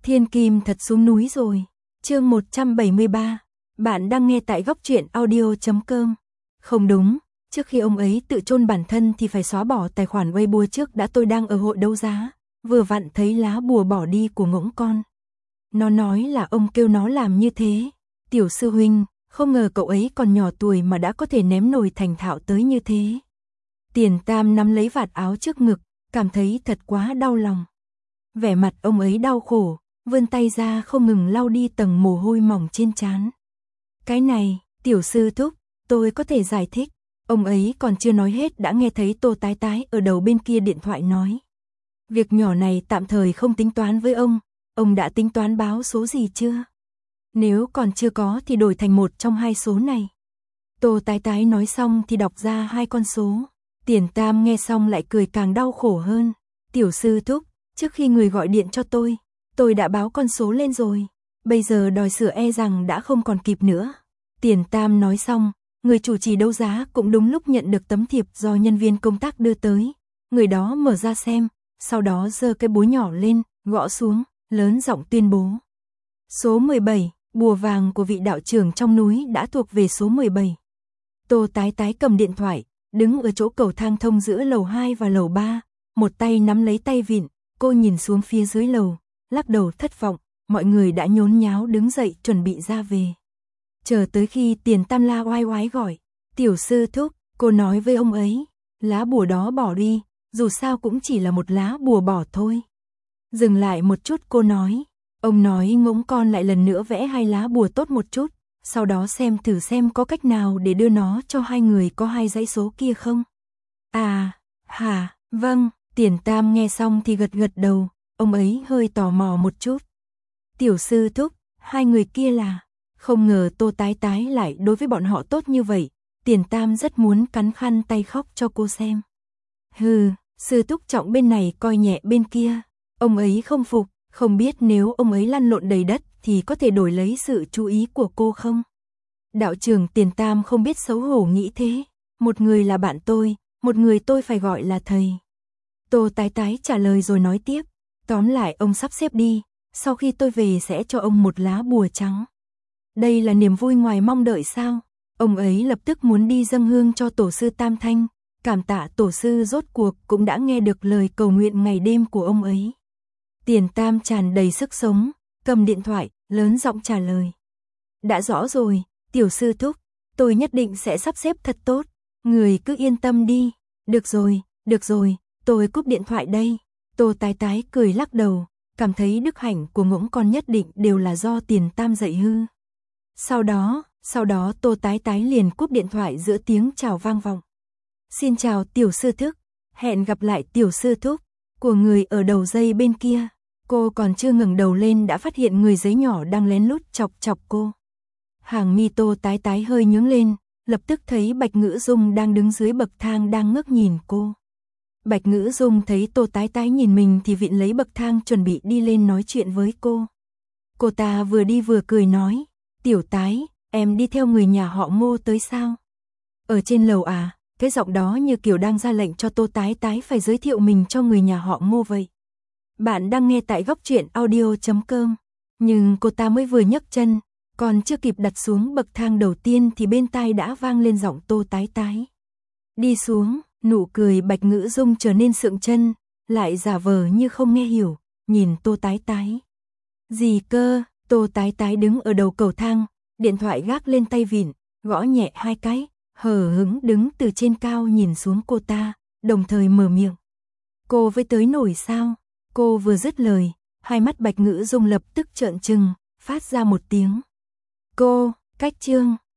Thiên Kim thật xuống núi rồi. Chương 173. Bạn đang nghe tại góc truyện audio.com. Không đúng, trước khi ông ấy tự chôn bản thân thì phải xóa bỏ tài khoản Weibo trước đã. Tôi đang ở hội đấu giá, vừa vặn thấy lá bùa bỏ đi của ngỗng con. Nó nói là ông kêu nó làm như thế. Tiểu sư huynh, không ngờ cậu ấy còn nhỏ tuổi mà đã có thể ném nồi thành thạo tới như thế. Tiền Tam nắm lấy vạt áo trước ngực, cảm thấy thật quá đau lòng. Vẻ mặt ông ấy đau khổ, vươn tay ra không ngừng lau đi tầng mồ hôi mỏng trên trán. Cái này, tiểu sư thúc, tôi có thể giải thích. Ông ấy còn chưa nói hết đã nghe thấy Tô Tái Tái ở đầu bên kia điện thoại nói. Việc nhỏ này tạm thời không tính toán với ông đã tính toán báo số gì chưa? Nếu còn chưa có thì đổi thành một trong hai số này. Tô Tái Tái nói xong thì đọc ra hai con số. Tiền Tam nghe xong lại cười càng đau khổ hơn. Tiểu sư thúc, trước khi người gọi điện cho tôi đã báo con số lên rồi. Bây giờ đòi sửa e rằng đã không còn kịp nữa. Tiền Tam nói xong, người chủ trì đấu giá cũng đúng lúc nhận được tấm thiệp do nhân viên công tác đưa tới. Người đó mở ra xem, sau đó giơ cái búa nhỏ lên, gõ xuống, lớn giọng tuyên bố. Số 17, bùa vàng của vị đạo trưởng trong núi đã thuộc về số 17. Tô Tái Tái cầm điện thoại, đứng ở chỗ cầu thang thông giữa lầu 2 và lầu 3, một tay nắm lấy tay vịn, cô nhìn xuống phía dưới lầu, lắc đầu thất vọng, mọi người đã nhốn nháo đứng dậy chuẩn bị ra về. Chờ tới khi Tiền Tam la oai oái gọi, tiểu sư thúc, cô nói với ông ấy, lá bùa đó bỏ đi, dù sao cũng chỉ là một lá bùa bỏ thôi. Dừng lại một chút cô nói, ông nói ngỗng con lại lần nữa vẽ hai lá bùa tốt một chút, sau đó thử xem có cách nào để đưa nó cho hai người có hai dãy số kia không? À, hả, vâng, Tiền Tam nghe xong thì gật gật đầu, ông ấy hơi tò mò một chút. Tiểu sư thúc, hai người kia là... Không ngờ Tô Tái Tái lại đối với bọn họ tốt như vậy, Tiền Tam rất muốn cắn khăn tay khóc cho cô xem. Hừ, sư thúc trọng bên này coi nhẹ bên kia, ông ấy không phục, không biết nếu ông ấy lăn lộn đầy đất thì có thể đổi lấy sự chú ý của cô không? Đạo trưởng Tiền Tam không biết xấu hổ nghĩ thế, một người là bạn tôi, một người tôi phải gọi là thầy. Tô Tái Tái trả lời rồi nói tiếp, tóm lại ông sắp xếp đi, sau khi tôi về sẽ cho ông một lá bùa trắng. Đây là niềm vui ngoài mong đợi sao? Ông ấy lập tức muốn đi dâng hương cho tổ sư Tam Thanh, cảm tạ tổ sư rốt cuộc cũng đã nghe được lời cầu nguyện ngày đêm của ông ấy. Tiền Tam tràn đầy sức sống, cầm điện thoại, lớn giọng trả lời. Đã rõ rồi, tiểu sư thúc, tôi nhất định sẽ sắp xếp thật tốt, người cứ yên tâm đi. Được rồi, tôi cúp điện thoại đây. Tô Tái Tái cười lắc đầu, cảm thấy đức hạnh của ngỗng con nhất định đều là do Tiền Tam dạy hư. Sau đó Tô Tái Tái liền cúp điện thoại giữa tiếng chào vang vọng. Xin chào tiểu sư thúc, hẹn gặp lại tiểu sư thúc, của người ở đầu dây bên kia. Cô còn chưa ngẩng đầu lên đã phát hiện người giấy nhỏ đang lén lút chọc cô. Hàng mi Tô Tái Tái hơi nhướng lên, lập tức thấy Bạch Ngữ Dung đang đứng dưới bậc thang đang ngước nhìn cô. Bạch Ngữ Dung thấy Tô Tái Tái nhìn mình thì vịn lấy bậc thang chuẩn bị đi lên nói chuyện với cô. Cô ta vừa đi vừa cười nói, tiểu Tái, em đi theo người nhà họ Ngô tới sao? Ở trên lầu à? Cái giọng đó như kiểu đang ra lệnh cho Tô Tái Tái phải giới thiệu mình cho người nhà họ Ngô vậy. Bạn đang nghe tại góc truyện audio.com. Nhưng cô ta mới vừa nhấc chân, còn chưa kịp đặt xuống bậc thang đầu tiên thì bên tai đã vang lên giọng Tô Tái Tái. Đi xuống, nụ cười Bạch Ngữ Dung trở nên sượng chân, lại giả vờ như không nghe hiểu, nhìn Tô Tái Tái. Gì cơ? Tô Tái Tái đứng ở đầu cầu thang, điện thoại gác lên tay vịn, gõ nhẹ hai cái, hờ hững đứng từ trên cao nhìn xuống cô ta, đồng thời mở miệng. Cô với tới nổi sao? Cô vừa dứt lời, hai mắt Bạch Ngữ Dung lập tức trợn trừng, phát ra một tiếng. Cô, cách chương.